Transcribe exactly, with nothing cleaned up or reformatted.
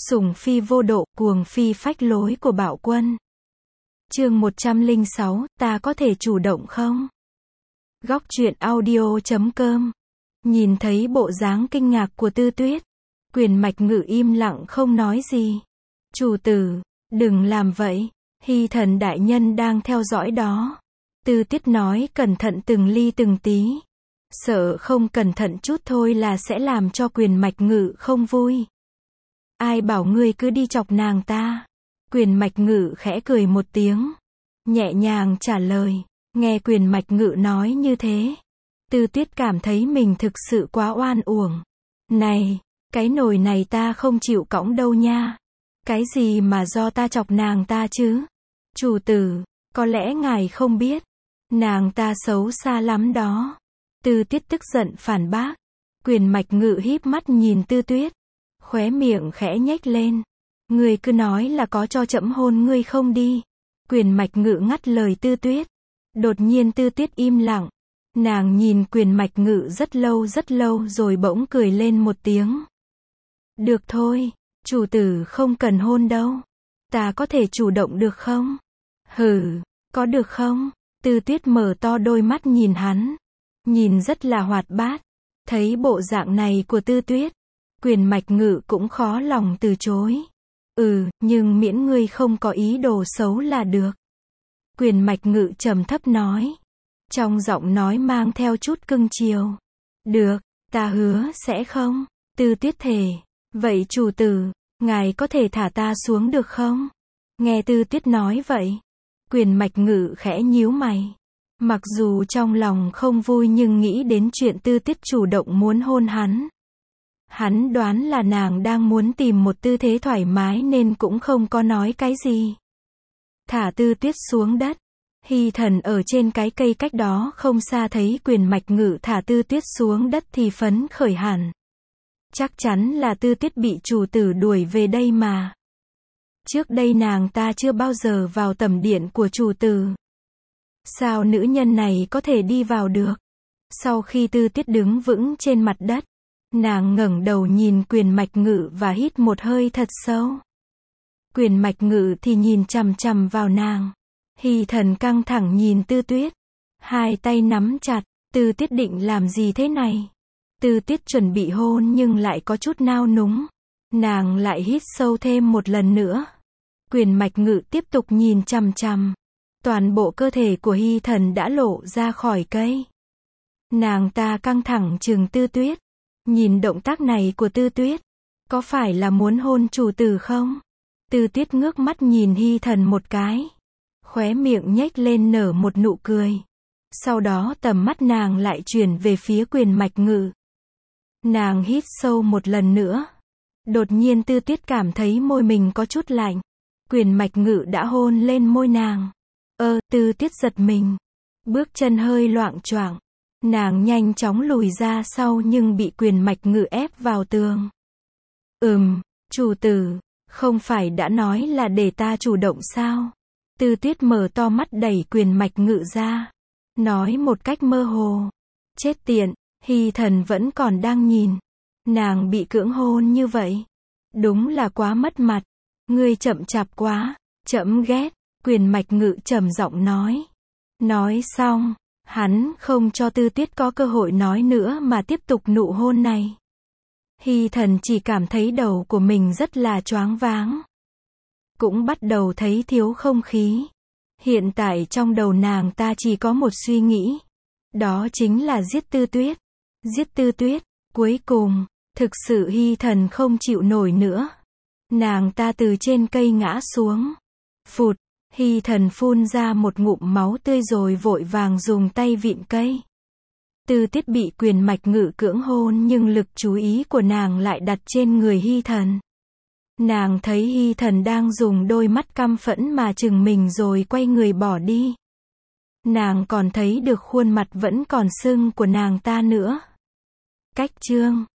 Sủng phi vô độ, cuồng phi phách lối của Bạo Quân. Chương một trăm lẻ sáu, ta có thể chủ động không? Góc truyện audio chấm com. Nhìn thấy bộ dáng kinh ngạc của Tư Tuyết, Quyền Mạch Ngự im lặng không nói gì. Chủ tử, đừng làm vậy, Hy Thần đại nhân đang theo dõi đó. Tư Tuyết nói cẩn thận từng ly từng tí. Sợ không cẩn thận chút thôi là sẽ làm cho Quyền Mạch Ngự không vui. Ai bảo ngươi cứ đi chọc nàng ta? Quyền Mạch Ngự khẽ cười một tiếng, nhẹ nhàng trả lời. Nghe Quyền Mạch Ngự nói như thế, Tư Tuyết cảm thấy mình thực sự quá oan uổng. Này, cái nồi này ta không chịu cõng đâu nha. Cái gì mà do ta chọc nàng ta chứ? Chủ tử, có lẽ ngài không biết, nàng ta xấu xa lắm đó. Tư Tuyết tức giận phản bác. Quyền Mạch Ngự híp mắt nhìn Tư Tuyết, khóe miệng khẽ nhếch lên. Ngươi cứ nói là có cho trẫm hôn ngươi không đi. Quyền Mạch Ngự ngắt lời Tư Tuyết. Đột nhiên Tư Tuyết im lặng. Nàng nhìn Quyền Mạch Ngự rất lâu rất lâu rồi bỗng cười lên một tiếng. Được thôi, chủ tử không cần hôn đâu. Ta có thể chủ động được không? Hừ, có được không? Tư Tuyết mở to đôi mắt nhìn hắn, nhìn rất là hoạt bát. Thấy bộ dạng này của Tư Tuyết, Quyền Mạch Ngự cũng khó lòng từ chối. Ừ, nhưng miễn ngươi không có ý đồ xấu là được. Quyền Mạch Ngự trầm thấp nói, trong giọng nói mang theo chút cưng chiều. Được, ta hứa sẽ không. Tư Tuyết thề. Vậy chủ tử, ngài có thể thả ta xuống được không? Nghe Tư Tuyết nói vậy, Quyền Mạch Ngự khẽ nhíu mày. Mặc dù trong lòng không vui nhưng nghĩ đến chuyện Tư Tuyết chủ động muốn hôn hắn. Hắn đoán là nàng đang muốn tìm một tư thế thoải mái nên cũng không có nói cái gì. Thả Tư Tuyết xuống đất. Hy Thần ở trên cái cây cách đó không xa thấy Quyền Mạch Ngự thả Tư Tuyết xuống đất thì phấn khởi hẳn. Chắc chắn là Tư Tuyết bị chủ tử đuổi về đây mà. Trước đây nàng ta chưa bao giờ vào tẩm điện của chủ tử. Sao nữ nhân này có thể đi vào được? Sau khi Tư Tuyết đứng vững trên mặt đất, nàng ngẩng đầu nhìn Quyền Mạch Ngự và hít một hơi thật sâu. Quyền Mạch Ngự thì nhìn chằm chằm vào nàng. Hy Thần căng thẳng nhìn Tư Tuyết, hai tay nắm chặt. Tư Tuyết định làm gì thế này? Tư Tuyết chuẩn bị hôn nhưng lại có chút nao núng. Nàng lại hít sâu thêm một lần nữa. Quyền Mạch Ngự tiếp tục nhìn chằm chằm. Toàn bộ cơ thể của Hy Thần đã lộ ra khỏi cây. Nàng ta căng thẳng trừng Tư Tuyết. Nhìn động tác này của Tư Tuyết, có phải là muốn hôn chủ tử không? Tư Tuyết ngước mắt nhìn Hy Thần một cái, khóe miệng nhếch lên nở một nụ cười. Sau đó tầm mắt nàng lại chuyển về phía Quyền Mạch Ngự. Nàng hít sâu một lần nữa. Đột nhiên Tư Tuyết cảm thấy môi mình có chút lạnh. Quyền Mạch Ngự đã hôn lên môi nàng. Ơ, Tư Tuyết giật mình, bước chân hơi loạng choạng. Nàng nhanh chóng lùi ra sau nhưng bị Quyền Mạch Ngự ép vào tường. Ừm, chủ tử, không phải đã nói là để ta chủ động sao? Tư Tuyết mở to mắt đẩy Quyền Mạch Ngự ra, nói một cách mơ hồ. Chết tiện, Hy Thần vẫn còn đang nhìn. Nàng bị cưỡng hôn như vậy. Đúng là quá mất mặt. Ngươi chậm chạp quá, trẫm ghét. Quyền Mạch Ngự trầm giọng nói. Nói xong, hắn không cho Tư Tuyết có cơ hội nói nữa mà tiếp tục nụ hôn này. Hy Thần chỉ cảm thấy đầu của mình rất là choáng váng. Cũng bắt đầu thấy thiếu không khí. Hiện tại trong đầu nàng ta chỉ có một suy nghĩ. Đó chính là giết Tư Tuyết. Giết Tư Tuyết. Cuối cùng, thực sự Hy Thần không chịu nổi nữa. Nàng ta từ trên cây ngã xuống. Phụt. Hy Thần phun ra một ngụm máu tươi rồi vội vàng dùng tay vịn cây. Tư Tuyết bị Quyền Mạch Ngự cưỡng hôn nhưng lực chú ý của nàng lại đặt trên người Hy Thần. Nàng thấy Hy Thần đang dùng đôi mắt căm phẫn mà chừng mình rồi quay người bỏ đi. Nàng còn thấy được khuôn mặt vẫn còn sưng của nàng ta nữa. Cách chương